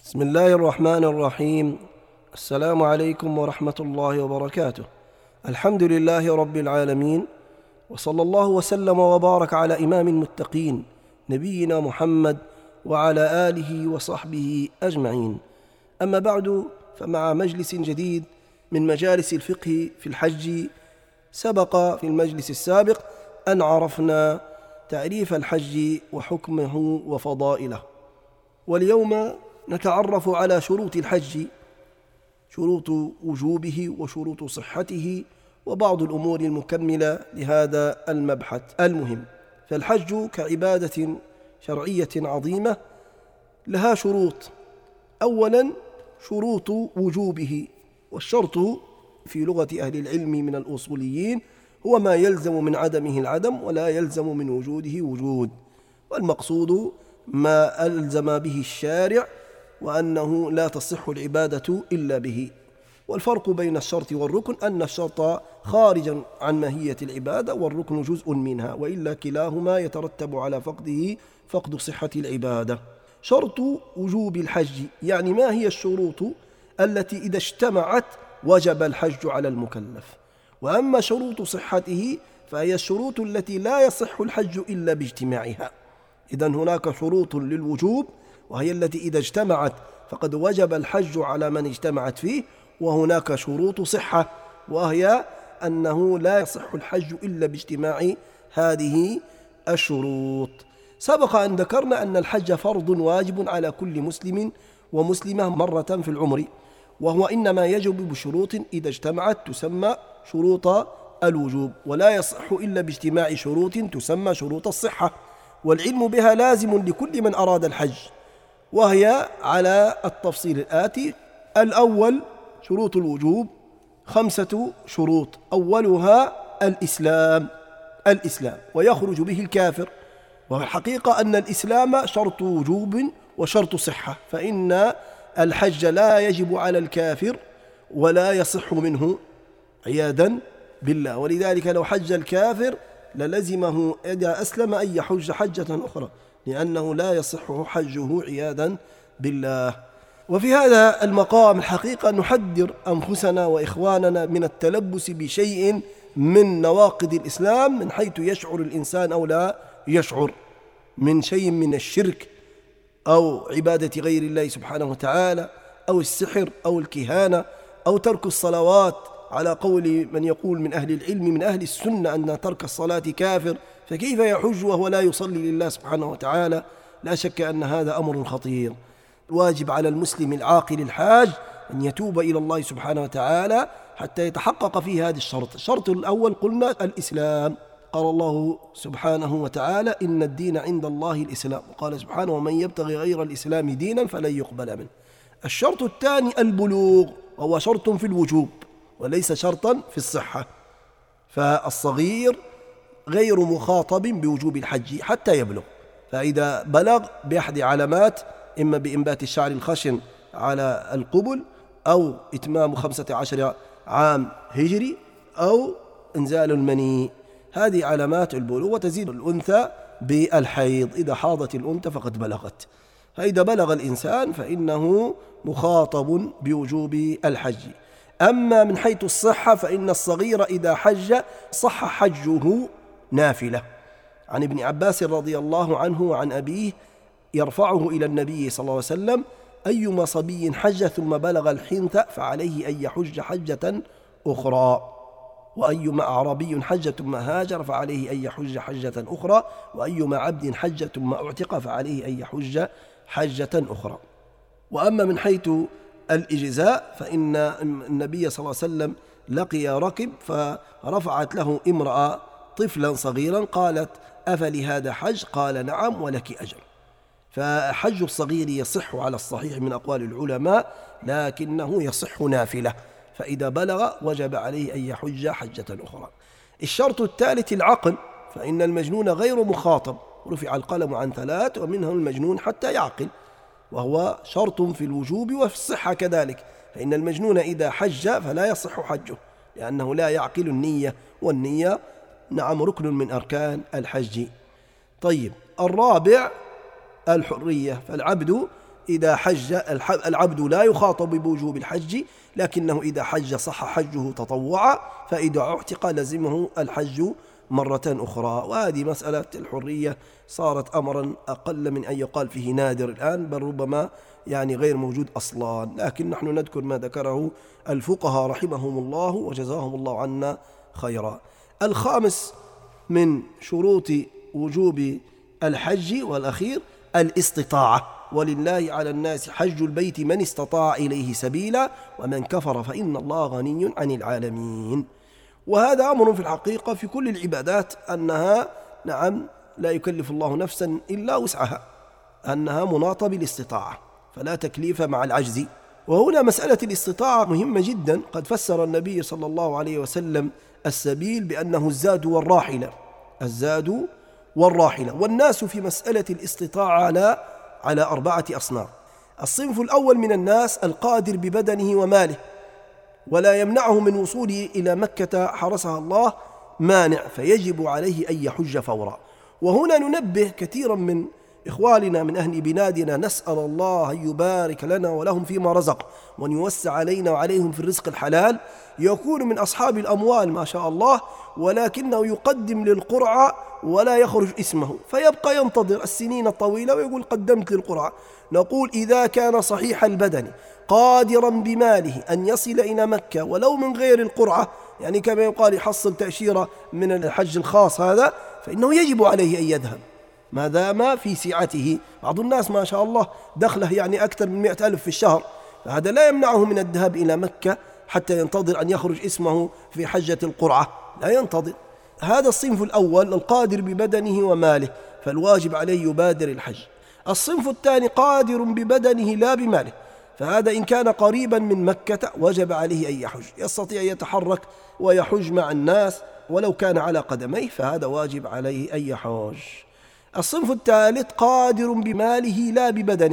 بسم الله الرحمن الرحيم. السلام عليكم ورحمة الله وبركاته. الحمد لله رب العالمين، وصلى الله وسلم وبارك على إمام المتقين نبينا محمد وعلى آله وصحبه أجمعين. أما بعد، فمع مجلس جديد من مجالس الفقه في الحج. سبق في المجلس السابق أن عرفنا تعريف الحج وحكمه وفضائله، واليوم نتعرف على شروط الحج، شروط وجوبه وشروط صحته وبعض الأمور المكملة لهذا المبحث المهم. فالحج كعبادة شرعية عظيمة لها شروط. أولا شروط وجوبه، والشرط في لغة أهل العلم من الأصوليين هو ما يلزم من عدمه العدم ولا يلزم من وجوده وجود، والمقصود ما ألزم به الشارع وأنه لا تصح العبادة إلا به. والفرق بين الشرط والركن أن الشرط خارج عن ماهية العبادة والركن جزء منها، وإلا كلاهما يترتب على فقده فقد صحة العبادة. شرط وجوب الحج، يعني ما هي الشروط التي إذا اجتمعت وجب الحج على المكلف. وأما شروط صحته فهي الشروط التي لا يصح الحج إلا باجتماعها. إذن هناك شروط للوجوب وهي التي إذا اجتمعت فقد وجب الحج على من اجتمعت فيه، وهناك شروط صحة وهي أنه لا يصح الحج إلا باجتماع هذه الشروط. سبق أن ذكرنا أن الحج فرض واجب على كل مسلم ومسلمة مرة في العمر، وهو إنما يجب بشروط إذا اجتمعت تسمى شروط الوجوب، ولا يصح إلا باجتماع شروط تسمى شروط الصحة، والعلم بها لازم لكل من أراد الحج، وهي على التفصيل الآتي. الأول شروط الوجوب 5 شروط. أولها الإسلام، ويخرج به الكافر، والحقيقة أن الإسلام شرط وجوب وشرط صحة، فإن الحج لا يجب على الكافر ولا يصح منه عياذا بالله، ولذلك لو حج الكافر للزمه إذا أسلم أن يحج حجة أخرى، لأنه لا يصح حجه عياذا بالله. وفي هذا المقام الحقيقة نحذر أنفسنا وإخواننا من التلبس بشيء من نواقض الإسلام، من حيث يشعر الإنسان أو لا يشعر، من شيء من الشرك أو عبادة غير الله سبحانه وتعالى أو السحر أو الكهانة أو ترك الصلوات، على قول من يقول من أهل العلم من أهل السنة أن ترك الصلاة كافر، فكيف يحج وهو لا يصلي لله سبحانه وتعالى؟ لا شك أن هذا أمر خطير. واجب على المسلم العاقل الحاج أن يتوب إلى الله سبحانه وتعالى حتى يتحقق فيه هذا الشرط. الشرط الأول قلنا الإسلام، قال الله سبحانه وتعالى إن الدين عند الله الإسلام، وقال سبحانه ومن يبتغي غير الإسلام دينا فلن يقبل منه. الشرط الثاني البلوغ، وهو شرط في الوجوب وليس شرطا في الصحة، فالصغير غير مخاطب بوجوب الحج حتى يبلغ، فإذا بلغ بأحد علامات، إما بإنبات الشعر الخشن على القبل أو إتمام 15 عام هجري أو إنزال المني، هذه علامات البلوغ. وتزيد الأنثى بالحيض، إذا حاضت الأنثى فقد بلغت، فإذا بلغ الإنسان فإنه مخاطب بوجوب الحج. أما من حيث الصحة فإن الصغير إذا حج صح حجه نافلة. عن ابن عباس رضي الله عنه وعن أبيه يرفعه إلى النبي صلى الله عليه وسلم أيما صبي حج ثم بلغ الحنث فعليه أن يحج حجة أخرى، وأيما أعرابي حج ثم هاجر فعليه أن يحج حجة أخرى، وأيما عبد حج ثم أعتق فعليه أن يحج حجة أخرى. وأما من حيث الإجزاء فإن النبي صلى الله عليه وسلم لقي ركب فرفعت له امرأة طفلا صغيرا، قالت أفلهذا حج؟ قال نعم ولك أجر. فحج الصغير يصح على الصحيح من أقوال العلماء، لكنه يصح نافلة، فإذا بلغ وجب عليه أن يحج حجة أخرى. الشرط الثالث العقل، فإن المجنون غير مخاطب، رفع القلم عن 3 ومنهم المجنون حتى يعقل، وهو شرط في الوجوب وفي الصحة كذلك، فإن المجنون إذا حج فلا يصح حجه لأنه لا يعقل النية، والنية نعم ركن من أركان الحج. طيب، الرابع الحرية، فالعبد إذا حج العبد لا يخاطب بوجوب الحج، لكنه إذا حج صح حجه تطوعا، فإذا اعتق لزمه الحج مرة أخرى. وهذه مسألة الحرية صارت أمرا أقل من أن يقال فيه نادر الآن، بل ربما غير موجود أصلا، لكن نحن نذكر ما ذكره الفقهاء رحمهم الله وجزاهم الله عنا خيرا. الخامس من شروط وجوب الحج والأخير الاستطاعة، ولله على الناس حج البيت من استطاع إليه سبيلا ومن كفر فإن الله غني عن العالمين. وهذا أمر في الحقيقة في كل العبادات، أنها لا يكلف الله نفسا إلا وسعها، أنها مناطة بالاستطاعة، فلا تكليف مع العجز. وهنا مسألة الاستطاعة مهمة جدا. قد فسر النبي صلى الله عليه وسلم السبيل بأنه الزاد والراحلة، الزاد والراحلة. والناس في مسألة الاستطاعة على 4 أصناف. الصنف الأول من الناس القادر ببدنه وماله ولا يمنعه من وصوله إلى مكة حرسها الله مانع، فيجب عليه أن يحج فورا. وهنا ننبه كثيرا من إخواننا من أهل بلادنا، نسأل الله أن يبارك لنا ولهم فيما رزق، وأن يوسع علينا وعليهم في الرزق الحلال. يكون من أصحاب الأموال ما شاء الله، ولكنه يقدم للقرعة ولا يخرج اسمه، فيبقى ينتظر السنين الطويلة ويقول قدمت للقرعة. نقول إذا كان صحيح البدن قادرا بماله أن يصل إلى مكة ولو من غير القرعة، كما يقال يحصل تأشيرة من الحج الخاص هذا، فإنه يجب عليه أن يذهب ما دام في سعته. بعض الناس ما شاء الله دخله أكثر من 100,000 في الشهر، فهذا لا يمنعه من الذهاب إلى مكة حتى ينتظر أن يخرج اسمه في حجة القرعة، لا ينتظر. هذا الصنف الأول القادر ببدنه وماله، فالواجب عليه يبادر الحج. الصنف الثاني قادر ببدنه لا بماله، فهذا إن كان قريبا من مكة وجب عليه أن يحج، يستطيع أن يتحرك ويحج مع الناس ولو كان على قدميه، فهذا واجب عليه أن يحج. الصنف الثالث قادر بماله لا ببدنه،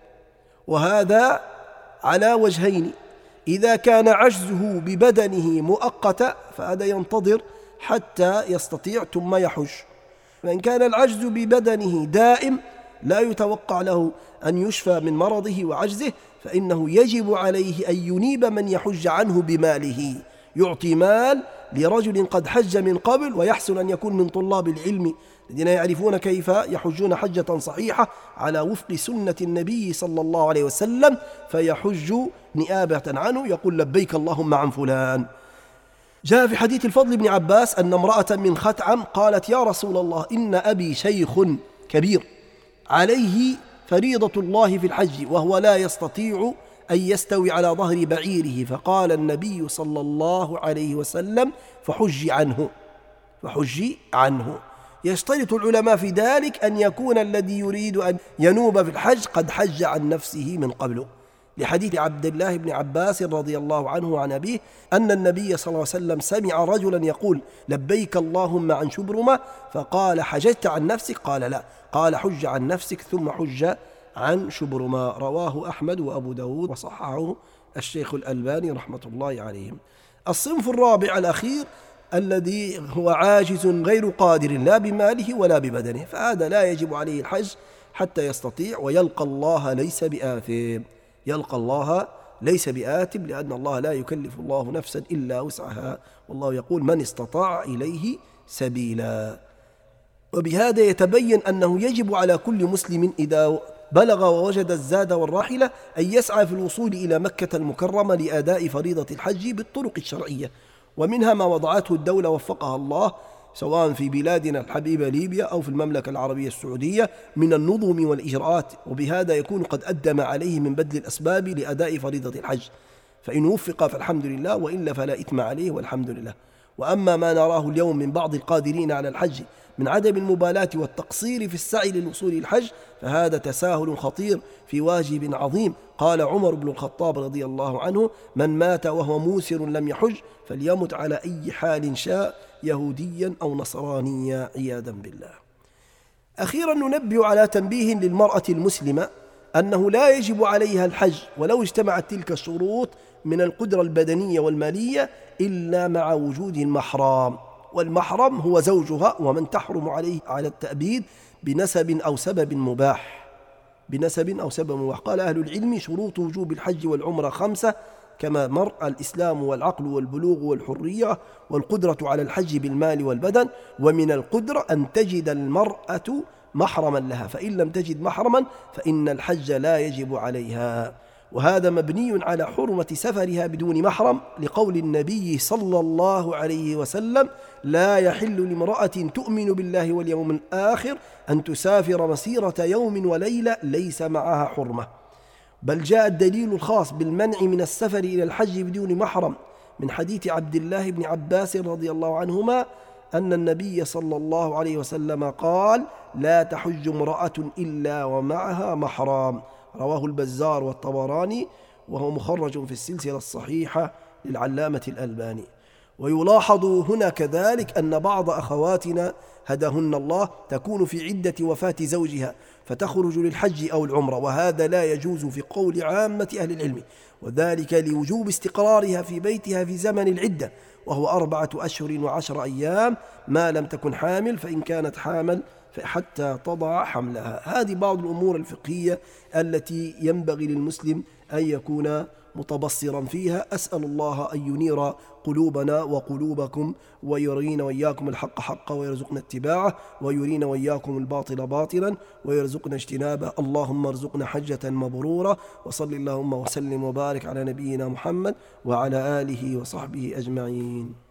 وهذا على وجهين. إذا كان عجزه ببدنه مؤقتا فهذا ينتظر حتى يستطيع ثم يحج. فإن كان العجز ببدنه دائم لا يتوقع له أن يشفى من مرضه وعجزه، فإنه يجب عليه أن ينيب من يحج عنه بماله، يعطي مال لرجل قد حج من قبل، ويحسن أن يكون من طلاب العلم الذين يعرفون كيف يحجون حجة صحيحة على وفق سنة النبي صلى الله عليه وسلم، فيحج نيابة عنه، يقول لبيك اللهم عن فلان. جاء في حديث الفضل بن عباس أن امرأة من ختعم قالت يا رسول الله إن أبي شيخ كبير عليه فريضة الله في الحج وهو لا يستطيع أن يستوي على ظهر بعيره، فقال النبي صلى الله عليه وسلم فحج عنه. يشترط العلماء في ذلك أن يكون الذي يريد أن ينوب في الحج قد حج عن نفسه من قبله، لحديث عبد الله بن عباس رضي الله عنه عن أبيه أن النبي صلى الله عليه وسلم سمع رجلا يقول لبيك اللهم عن شبرمة، فقال حججت عن نفسك؟ قال لا، قال حج عن نفسك ثم حج عن شبرمة. رواه أحمد وأبو داود وصححه الشيخ الألباني رحمة الله عليهم. الصنف الرابع الأخير الذي هو عاجز غير قادر لا بماله ولا ببدنه، فهذا لا يجب عليه الحج حتى يستطيع، ويلقى الله ليس بآثم، يلقى الله ليس بآثم، لأن الله لا يكلف الله نفسا إلا وسعها، والله يقول من استطاع إليه سبيلا. وبهذا يتبين أنه يجب على كل مسلم إذا بلغ ووجد الزاد والراحلة أن يسعى في الوصول إلى مكة المكرمة لأداء فريضة الحج بالطرق الشرعية، ومنها ما وضعته الدولة وفقها الله سواء في بلادنا الحبيبة ليبيا أو في المملكة العربية السعودية من النظم والإجراءات، وبهذا يكون قد أدى ما عليه من بذل الأسباب لأداء فريضة الحج، فإن وفق فالحمد لله، وإلا فلا إثم عليه والحمد لله. وأما ما نراه اليوم من بعض القادرين على الحج من عدم المبالاة والتقصير في السعي للوصول إلى الحج، فهذا تساهل خطير في واجب عظيم. قال عمر بن الخطاب رضي الله عنه من مات وهو موسر لم يحج فليمت على أي حال شاء، يهوديا أو نصرانيا عياذا بالله. أخيرا ننبه على تنبيه للمرأة المسلمة أنه لا يجب عليها الحج ولو اجتمعت تلك الشروط من القدرة البدنية والمالية إلا مع وجود المحرم، والمحرم هو زوجها ومن تحرم عليه على التأبيد بنسب أو سبب مباح. بنسب أو سبب مباح. قال أهل العلم: شروط وجوب الحج والعمرة 5 كما مر: الإسلام والعقل والبلوغ والحرية والقدرة على الحج بالمال والبدن. ومن القدرة أن تجد المرأة محرما لها، فإن لم تجد محرما فإن الحج لا يجب عليها. وهذا مبني على حرمة سفرها بدون محرم، لقول النبي صلى الله عليه وسلم: لا يحل لامرأة تؤمن بالله واليوم الآخر أن تسافر مسيرة يوم وليلة ليس معها حرمة. بل جاء الدليل الخاص بالمنع من السفر إلى الحج بدون محرم من حديث عبد الله بن عباس رضي الله عنهما أن النبي صلى الله عليه وسلم قال: لا تحج امرأة إلا ومعها محرم. رواه البزار والطبراني، وهو مخرج في السلسلة الصحيحة للعلامة الألباني. ويلاحظ هنا كذلك أن بعض أخواتنا هداهن الله تكون في عدة وفاة زوجها فتخرج للحج أو العمرة، وهذا لا يجوز في قول عامة أهل العلم، وذلك لوجوب استقرارها في بيتها في زمن العدة، وهو 4 أشهر و10 أيام ما لم تكن حامل، فإن كانت حامل حتى تضع حملها. هذه بعض الأمور الفقهية التي ينبغي للمسلم أن يكون متبصرا فيها. أسأل الله أن ينير قلوبنا وقلوبكم، ويرينا وإياكم الحق حقا ويرزقنا اتباعه، ويرينا وإياكم الباطل باطلا ويرزقنا اجتنابه. اللهم ارزقنا حجة مبرورة. وصل اللهم وسلم وبارك على نبينا محمد وعلى آله وصحبه أجمعين.